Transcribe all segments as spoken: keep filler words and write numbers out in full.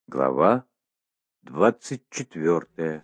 Глава двадцать четвертая.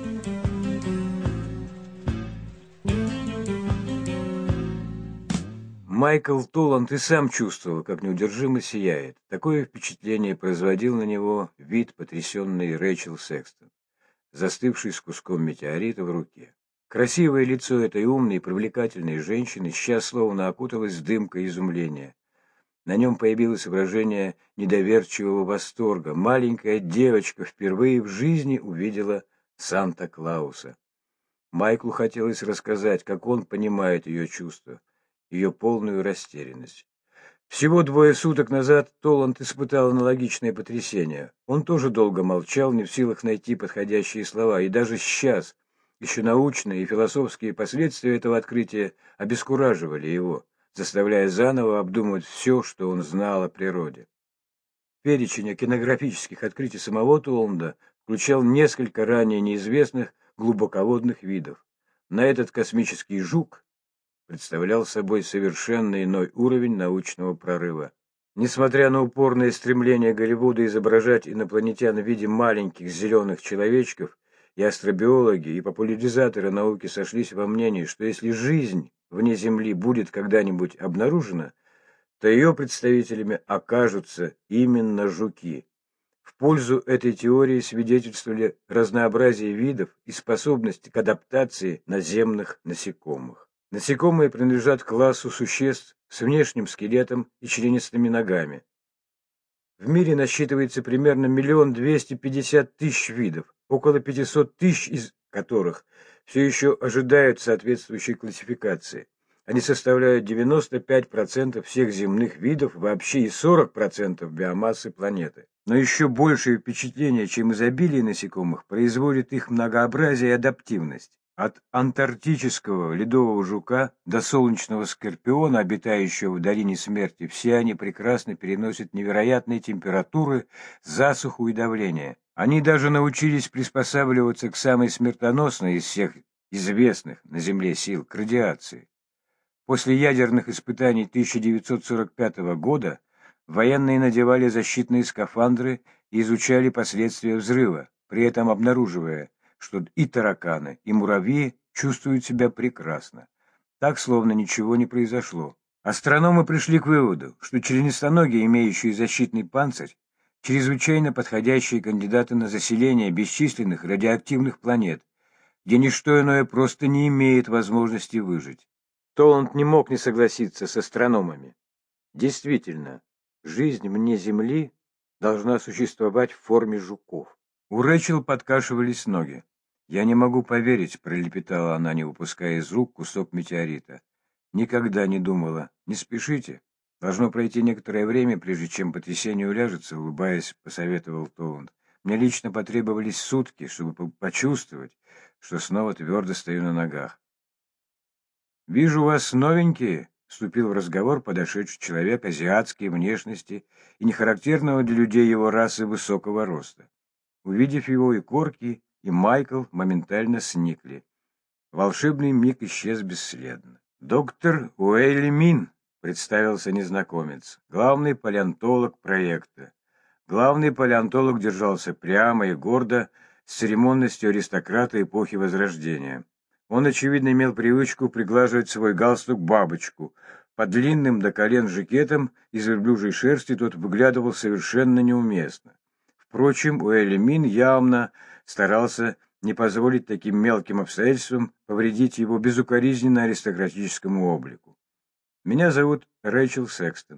Майкл Толланд и сам чувствовал, как неудержимо сияет. Такое впечатление производил на него вид потрясенной Рэйчел Секстон, застывшей с куском метеорита в руке. Красивое лицо этой умной и привлекательной женщины сейчас словно окуталось дымкой изумления. На нем появилось выражение недоверчивого восторга. Маленькая девочка впервые в жизни увидела Санта-Клауса. Майклу хотелось рассказать, как он понимает ее чувства, ее полную растерянность. Всего двое суток назад Толланд испытал аналогичное потрясение. Он тоже долго молчал, не в силах найти подходящие слова, и даже сейчас еще научные и философские последствия этого открытия обескураживали его, заставляя заново обдумывать все, что он знал о природе. Перечень океанографических открытий самого Толланда включал несколько ранее неизвестных глубоководных видов. На этот космический жук представлял собой совершенно иной уровень научного прорыва. Несмотря на упорное стремление Голливуда изображать инопланетян в виде маленьких зеленых человечков, и астробиологи, и популяризаторы науки сошлись во мнении, что если жизнь вне Земли будет когда-нибудь обнаружена, то ее представителями окажутся именно жуки. В пользу этой теории свидетельствовали разнообразие видов и способность к адаптации наземных насекомых. Насекомые принадлежат к классу существ с внешним скелетом и членистыми ногами. В мире насчитывается примерно миллион двести пятьдесят тысяч видов, около пятисот тысяч из которых все еще ожидают соответствующей классификации. Они составляют девяносто пять процентов всех земных видов, вообще и сорок процентов биомассы планеты. Но еще большее впечатление, чем изобилие насекомых, производит их многообразие и адаптивность. От антарктического ледового жука до солнечного скорпиона, обитающего в долине смерти, все они прекрасно переносят невероятные температуры, засуху и давление. Они даже научились приспосабливаться к самой смертоносной из всех известных на Земле сил, к радиации. После ядерных испытаний тысяча девятьсот сорок пятого года военные надевали защитные скафандры и изучали последствия взрыва, при этом обнаруживая, что и тараканы, и муравьи чувствуют себя прекрасно. Так, словно ничего не произошло. Астрономы пришли к выводу, что членистоногие, имеющие защитный панцирь, чрезвычайно подходящие кандидаты на заселение бесчисленных радиоактивных планет, где ничто иное просто не имеет возможности выжить. Толланд не мог не согласиться с астрономами. Действительно, жизнь вне Земли должна существовать в форме жуков. У Рэйчел подкашивались ноги. «Я не могу поверить», — пролепетала она, не выпуская из рук кусок метеорита. «Никогда не думала. Не спешите. Должно пройти некоторое время, прежде чем потрясение уляжется», — улыбаясь, посоветовал Толланд. «Мне лично потребовались сутки, чтобы почувствовать, что снова твердо стою на ногах». «Вижу, у вас новенькие», — вступил в разговор подошедший человек азиатской внешности и нехарактерного для людей его расы высокого роста. Увидев его, и Корки, и Майкл моментально сникли. Волшебный миг исчез бесследно. «Доктор Уэйли Мин», — представился незнакомец, главный палеонтолог проекта. Главный палеонтолог держался прямо и гордо, с церемонностью аристократа эпохи Возрождения. Он, очевидно, имел привычку приглаживать свой галстук-бабочку. Под длинным до колен жакетом из верблюжьей шерсти тот выглядывал совершенно неуместно. Впрочем, Уэйли Мин явно старался не позволить таким мелким обстоятельствам повредить его безукоризненно аристократическому облику. «Меня зовут Рэйчел Секстон».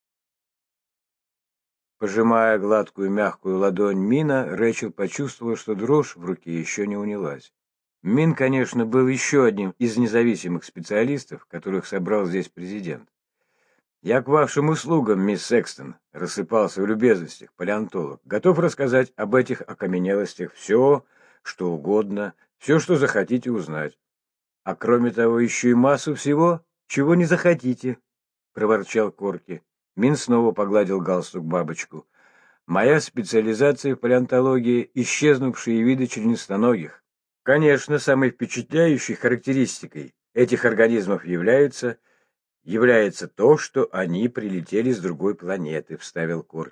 Пожимая гладкую мягкую ладонь Мина, Рэйчел почувствовала, что дрожь в руке еще не унялась. Мин, конечно, был еще одним из независимых специалистов, которых собрал здесь президент. «Я к вашим услугам, мисс Секстон», — рассыпался в любезностях палеонтолог. «Готов рассказать об этих окаменелостях все, что угодно, все, что захотите узнать. А кроме того, еще и массу всего, чего не захотите», — проворчал Корки. Мин снова погладил галстук-бабочку. «Моя специализация в палеонтологии — исчезнувшие виды членистоногих. Конечно, самой впечатляющей характеристикой этих организмов является, является то, что они прилетели с другой планеты», — вставил Корки.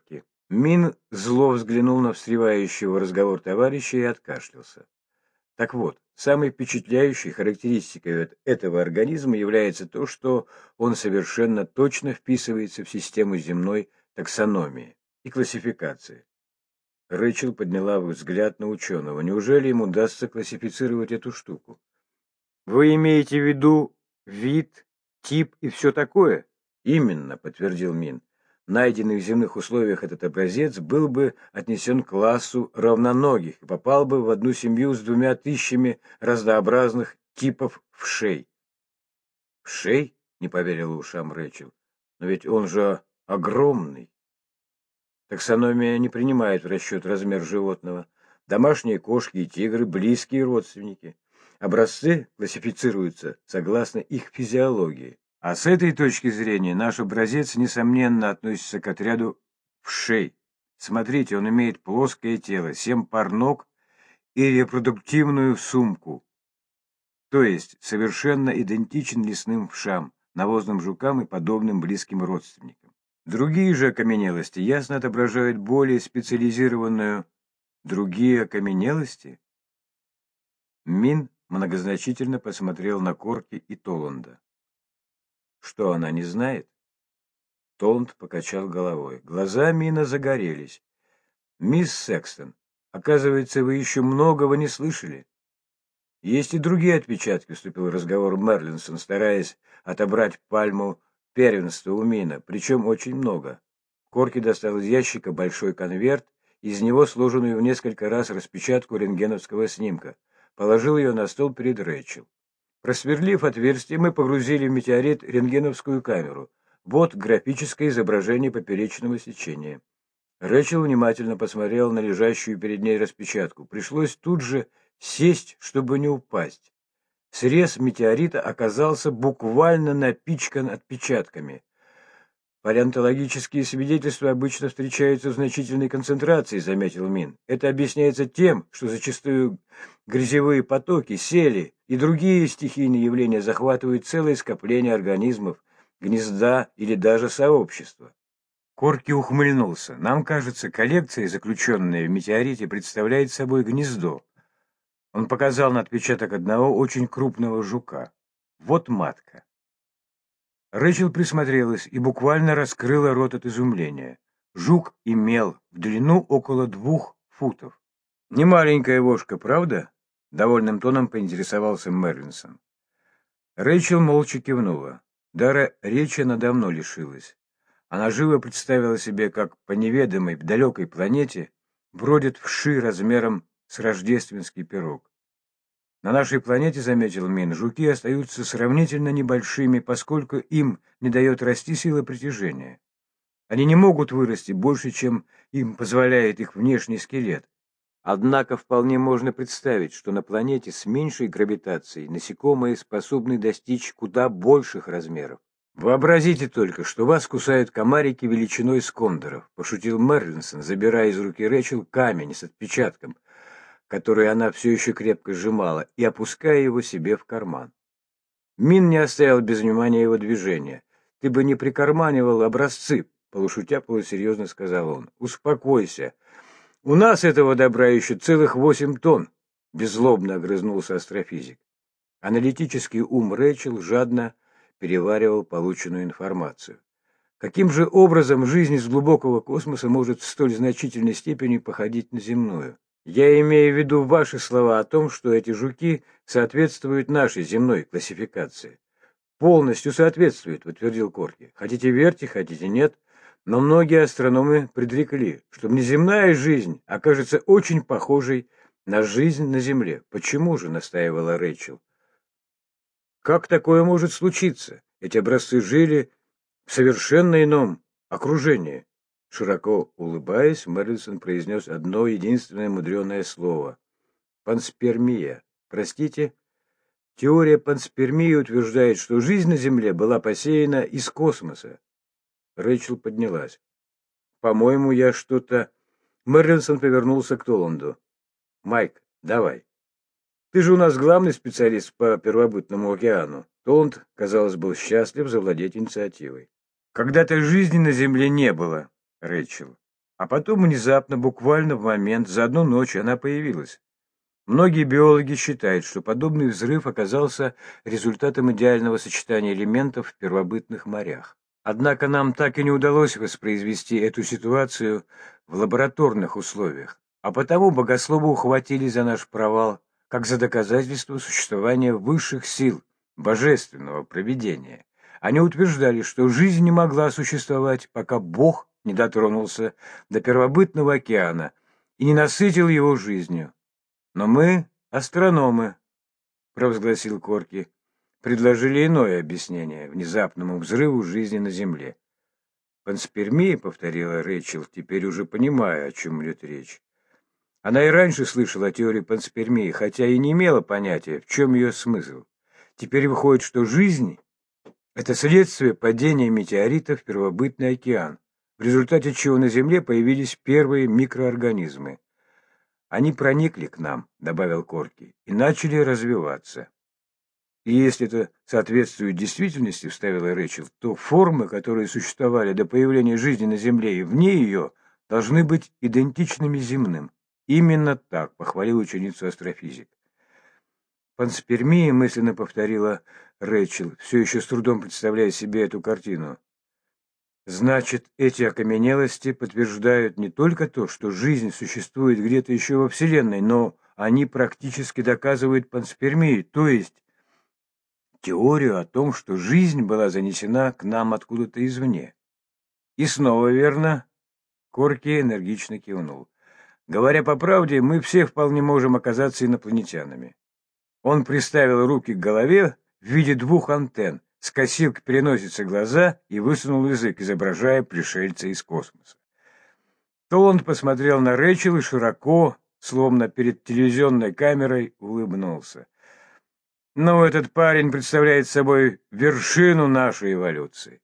Мин зло взглянул на встревающего разговор товарища и откашлялся. Так вот, самой впечатляющей характеристикой этого организма является то, что он совершенно точно вписывается в систему земной таксономии и классификации. Рэйчел подняла взгляд на ученого. Неужели ему удастся классифицировать эту штуку? Вы имеете в виду вид, тип и все такое? Именно, подтвердил Мин. Найденный в земных условиях этот образец был бы отнесен к классу равноногих и попал бы в одну семью с двумя тысячами разнообразных типов вшей. Вшей? Не поверила ушам Рэйчел. Но ведь он же огромный. Таксономия не принимает в расчет размер животного. Домашние кошки и тигры – близкие родственники. Образцы классифицируются согласно их физиологии. А с этой точки зрения наш образец, несомненно, относится к отряду вшей. Смотрите, он имеет плоское тело, семь пар ног и репродуктивную сумку. То есть совершенно идентичен лесным вшам, навозным жукам и подобным близким родственникам. Другие же окаменелости ясно отображают более специализированную... Другие окаменелости? Мин многозначительно посмотрел на Корки и Толланда. Что, она не знает? Толланд покачал головой. Глаза Мина загорелись. Мисс Секстон, оказывается, вы еще многого не слышали. Есть и другие отпечатки, вступил в разговор Мерлинсон, стараясь отобрать пальму первенства у Мина, причем очень много. Корки достал из ящика большой конверт, из него сложенную в несколько раз распечатку рентгеновского снимка. Положил ее на стол перед Рэйчел. Просверлив отверстие, мы погрузили в метеорит рентгеновскую камеру. Вот графическое изображение поперечного сечения. Рэйчел внимательно посмотрел на лежащую перед ней распечатку. Пришлось тут же сесть, чтобы не упасть. Срез метеорита оказался буквально напичкан отпечатками. Палеонтологические свидетельства обычно встречаются в значительной концентрации, заметил Мин. Это объясняется тем, что зачастую грязевые потоки, сели и другие стихийные явления захватывают целое скопление организмов, гнезда или даже сообщества. Корки ухмыльнулся. Нам кажется, коллекция, заключенная в метеорите, представляет собой гнездо. Он показал на отпечаток одного очень крупного жука. Вот матка. Рэйчел присмотрелась и буквально раскрыла рот от изумления. Жук имел в длину около двух футов. Не маленькая вошка, правда? Довольным тоном поинтересовался Мерлинсон. Рэйчел молча кивнула. Дара речи она давно лишилась. Она живо представила себе, как по неведомой, далекой планете бродят вши размером с рождественский пирог. На нашей планете, заметил Мин, жуки остаются сравнительно небольшими, поскольку им не дает расти сила притяжения. Они не могут вырасти больше, чем им позволяет их внешний скелет. Однако вполне можно представить, что на планете с меньшей гравитацией насекомые способны достичь куда больших размеров. «Вообразите только, что вас кусают комарики величиной с кондоров», — пошутил Мерлинсон, забирая из руки Рэйчел камень с отпечатком, который она все еще крепко сжимала, и опуская его себе в карман. Мин не оставил без внимания его движения. «Ты бы не прикарманивал образцы», — полушутя полусерьезно сказал он. «Успокойся. У нас этого добра еще целых восемь тонн», — беззлобно огрызнулся астрофизик. Аналитический ум Рэйчел жадно переваривал полученную информацию. Каким же образом жизнь из глубокого космоса может в столь значительной степени походить на земную? Я имею в виду ваши слова о том, что эти жуки соответствуют нашей земной классификации. Полностью соответствуют, подтвердил Корки. Хотите верьте, хотите нет, но многие астрономы предрекли, что внеземная жизнь окажется очень похожей на жизнь на Земле. Почему же, настаивала Рэйчел? Как такое может случиться? Эти образцы жили в совершенно ином окружении. Широко улыбаясь, Мерлинсон произнес одно единственное мудреное слово. Панспермия. Простите? Теория панспермии утверждает, что жизнь на Земле была посеяна из космоса. Рэйчел поднялась. По-моему, я что-то... Мерлинсон повернулся к Толланду. Майк, давай. Ты же у нас главный специалист по первобытному океану. Толланд, казалось, был счастлив завладеть инициативой. Когда-то жизни на Земле не было, Рэйчел. А потом внезапно, буквально в момент, за одну ночь она появилась. Многие биологи считают, что подобный взрыв оказался результатом идеального сочетания элементов в первобытных морях. Однако нам так и не удалось воспроизвести эту ситуацию в лабораторных условиях, а потому богословы ухватили за наш провал как за доказательство существования высших сил, божественного провидения. Они утверждали, что жизнь не могла существовать, пока Бог не дотронулся до первобытного океана и не насытил его жизнью. Но мы, астрономы, провозгласил Корки, предложили иное объяснение внезапному взрыву жизни на Земле. Панспермия, повторила Рэйчел, теперь уже понимая, о чем идет речь. Она и раньше слышала о теории панспермии, хотя и не имела понятия, в чем ее смысл. Теперь выходит, что жизнь – это следствие падения метеорита в первобытный океан, в результате чего на Земле появились первые микроорганизмы. Они проникли к нам, добавил Корки, и начали развиваться. И если это соответствует действительности, вставила Рэйчел, то формы, которые существовали до появления жизни на Земле и вне ее, должны быть идентичными земным. Именно так похвалил ученицу астрофизик. Панспермия, мысленно повторила Рэйчел, все еще с трудом представляя себе эту картину. Значит, эти окаменелости подтверждают не только то, что жизнь существует где-то еще во Вселенной, но они практически доказывают панспермию, то есть теорию о том, что жизнь была занесена к нам откуда-то извне. И снова верно, Корки энергично кивнул. Говоря по правде, мы все вполне можем оказаться инопланетянами. Он приставил руки к голове в виде двух антенн, скосил к переносице глаза и высунул язык, изображая пришельца из космоса. Толланд посмотрел на Рэйчел и широко, словно перед телевизионной камерой, улыбнулся. «Ну, этот парень представляет собой вершину нашей эволюции.